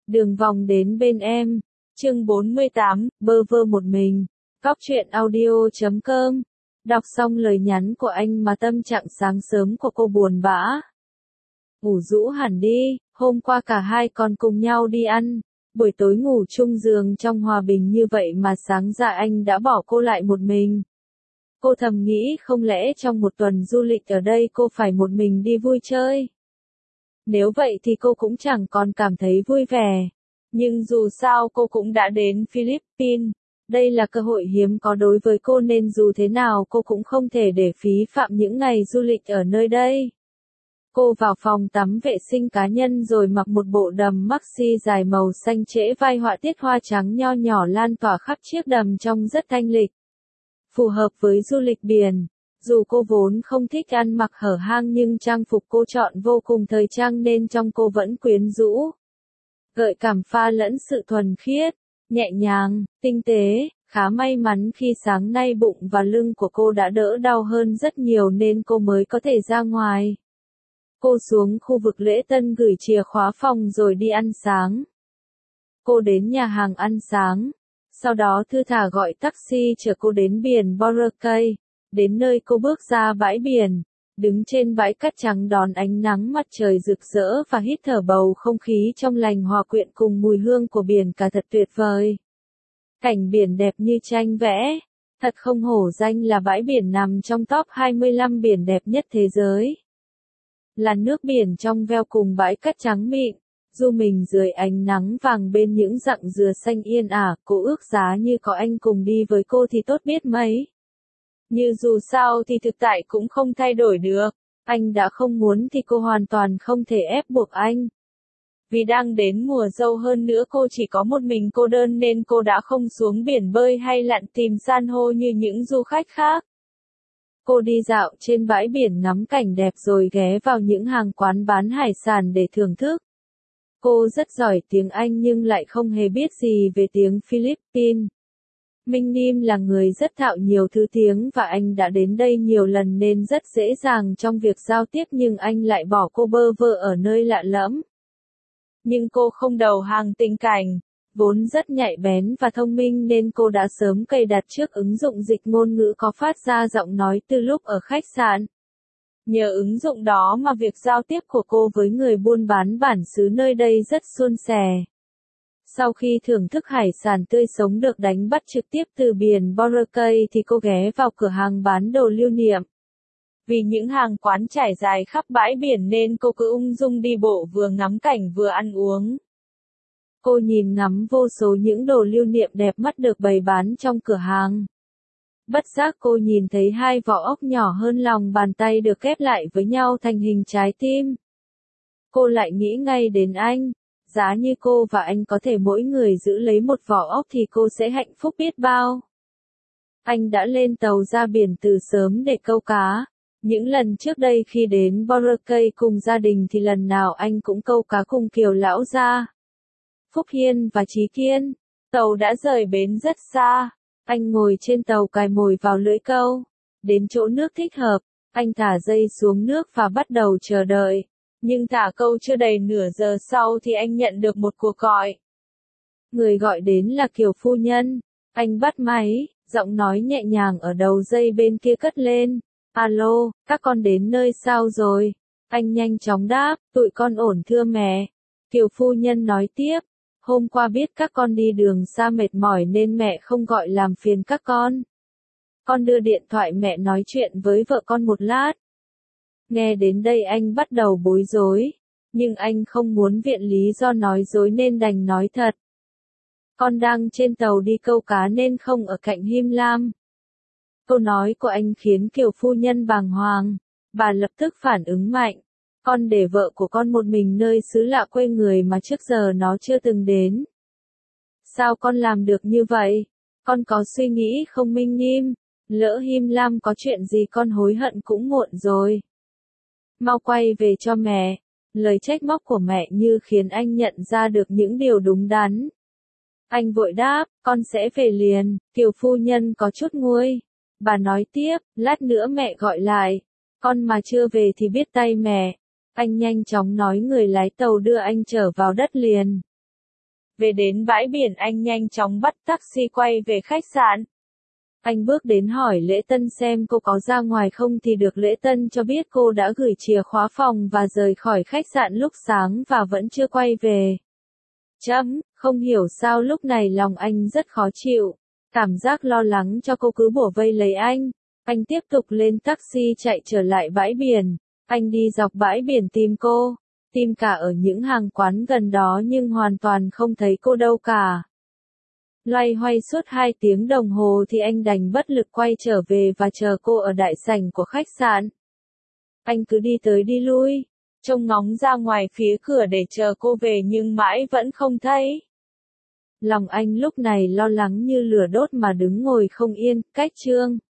Đường vòng đến bên em. Chương 48, bơ vơ một mình. Góc truyện audio.com. Đọc xong lời nhắn của anh mà tâm trạng sáng sớm của cô buồn bã. Ngủ rũ hẳn đi, hôm qua cả hai còn cùng nhau đi ăn. Buổi tối ngủ chung giường trong hòa bình như vậy mà sáng ra anh đã bỏ cô lại một mình. Cô thầm nghĩ không lẽ trong một tuần du lịch ở đây cô phải một mình đi vui chơi. Nếu vậy thì cô cũng chẳng còn cảm thấy vui vẻ. Nhưng dù sao cô cũng đã đến Philippines. Đây là cơ hội hiếm có đối với cô nên dù thế nào cô cũng không thể để phí phạm những ngày du lịch ở nơi đây. Cô vào phòng tắm vệ sinh cá nhân rồi mặc một bộ đầm maxi dài màu xanh trễ vai họa tiết hoa trắng nho nhỏ lan tỏa khắp chiếc đầm trông rất thanh lịch. Phù hợp với du lịch biển. Dù cô vốn không thích ăn mặc hở hang nhưng trang phục cô chọn vô cùng thời trang nên trông cô vẫn quyến rũ. Gợi cảm pha lẫn sự thuần khiết, nhẹ nhàng, tinh tế, khá may mắn khi sáng nay bụng và lưng của cô đã đỡ đau hơn rất nhiều nên cô mới có thể ra ngoài. Cô xuống khu vực lễ tân gửi chìa khóa phòng rồi đi ăn sáng. Cô đến nhà hàng ăn sáng, sau đó thư thả gọi taxi chở cô đến biển Boracay. Đến nơi cô bước ra bãi biển, đứng trên bãi cát trắng đón ánh nắng mặt trời rực rỡ và hít thở bầu không khí trong lành hòa quyện cùng mùi hương của biển cả thật tuyệt vời. Cảnh biển đẹp như tranh vẽ, thật không hổ danh là bãi biển nằm trong top 25 biển đẹp nhất thế giới. Làn nước biển trong veo cùng bãi cát trắng mịn, du mình dưới ánh nắng vàng bên những rặng dừa xanh yên ả, cô ước giá như có anh cùng đi với cô thì tốt biết mấy. Như dù sao thì thực tại cũng không thay đổi được, anh đã không muốn thì cô hoàn toàn không thể ép buộc anh. Vì đang đến mùa dâu hơn nữa cô chỉ có một mình cô đơn nên cô đã không xuống biển bơi hay lặn tìm san hô như những du khách khác. Cô đi dạo trên bãi biển ngắm cảnh đẹp rồi ghé vào những hàng quán bán hải sản để thưởng thức. Cô rất giỏi tiếng Anh nhưng lại không hề biết gì về tiếng Philippines. Minh Nim là người rất thạo nhiều thứ tiếng và anh đã đến đây nhiều lần nên rất dễ dàng trong việc giao tiếp nhưng anh lại bỏ cô bơ vơ ở nơi lạ lẫm. Nhưng cô không đầu hàng tình cảnh, vốn rất nhạy bén và thông minh nên cô đã sớm cài đặt trước ứng dụng dịch ngôn ngữ có phát ra giọng nói từ lúc ở khách sạn. Nhờ ứng dụng đó mà việc giao tiếp của cô với người buôn bán bản xứ nơi đây rất suôn sẻ. Sau khi thưởng thức hải sản tươi sống được đánh bắt trực tiếp từ biển Boracay thì cô ghé vào cửa hàng bán đồ lưu niệm. Vì những hàng quán trải dài khắp bãi biển nên cô cứ ung dung đi bộ vừa ngắm cảnh vừa ăn uống. Cô nhìn ngắm vô số những đồ lưu niệm đẹp mắt được bày bán trong cửa hàng. Bất giác cô nhìn thấy hai vỏ ốc nhỏ hơn lòng bàn tay được ghép lại với nhau thành hình trái tim. Cô lại nghĩ ngay đến anh. Giá như cô và anh có thể mỗi người giữ lấy một vỏ ốc thì cô sẽ hạnh phúc biết bao. Anh đã lên tàu ra biển từ sớm để câu cá. Những lần trước đây khi đến Boracay cùng gia đình thì lần nào anh cũng câu cá cùng Kiều lão gia, Phúc Hiên và Trí Kiên. Tàu đã rời bến rất xa. Anh ngồi trên tàu cài mồi vào lưỡi câu. Đến chỗ nước thích hợp, anh thả dây xuống nước và bắt đầu chờ đợi. Nhưng thả câu chưa đầy nửa giờ sau thì anh nhận được một cuộc gọi. Người gọi đến là Kiều phu nhân. Anh bắt máy, giọng nói nhẹ nhàng ở đầu dây bên kia cất lên. Alo, các con đến nơi sao rồi? Anh nhanh chóng đáp, tụi con ổn thưa mẹ. Kiều phu nhân nói tiếp, hôm qua biết các con đi đường xa mệt mỏi nên mẹ không gọi làm phiền các con. Con đưa điện thoại mẹ nói chuyện với vợ con một lát. Nghe đến đây anh bắt đầu bối rối, nhưng anh không muốn viện lý do nói dối nên đành nói thật. Con đang trên tàu đi câu cá nên không ở cạnh Him Lam. Câu nói của anh khiến Kiều phu nhân bàng hoàng, bà lập tức phản ứng mạnh. Con để vợ của con một mình nơi xứ lạ quê người mà trước giờ nó chưa từng đến. Sao con làm được như vậy? Con có suy nghĩ không Minh Nim? Lỡ Him Lam có chuyện gì con hối hận cũng muộn rồi. Mau quay về cho mẹ. Lời trách móc của mẹ như khiến anh nhận ra được những điều đúng đắn. Anh vội đáp, con sẽ về liền. Kiều phu nhân có chút nguôi. Bà nói tiếp, lát nữa mẹ gọi lại. Con mà chưa về thì biết tay mẹ. Anh nhanh chóng nói người lái tàu đưa anh trở vào đất liền. Về đến bãi biển anh nhanh chóng bắt taxi quay về khách sạn. Anh bước đến hỏi Lễ Tân xem cô có ra ngoài không thì được Lễ Tân cho biết cô đã gửi chìa khóa phòng và rời khỏi khách sạn lúc sáng và vẫn chưa quay về. Không hiểu sao lúc này lòng anh rất khó chịu. Cảm giác lo lắng cho cô cứ bủa vây lấy anh. Anh tiếp tục lên taxi chạy trở lại bãi biển. Anh đi dọc bãi biển tìm cô. Tìm cả ở những hàng quán gần đó nhưng hoàn toàn không thấy cô đâu cả. Loay hoay suốt 2 tiếng đồng hồ thì anh đành bất lực quay trở về và chờ cô ở đại sảnh của khách sạn. Anh cứ đi tới đi lui, trông ngóng ra ngoài phía cửa để chờ cô về nhưng mãi vẫn không thấy. Lòng anh lúc này lo lắng như lửa đốt mà đứng ngồi không yên, cách chương.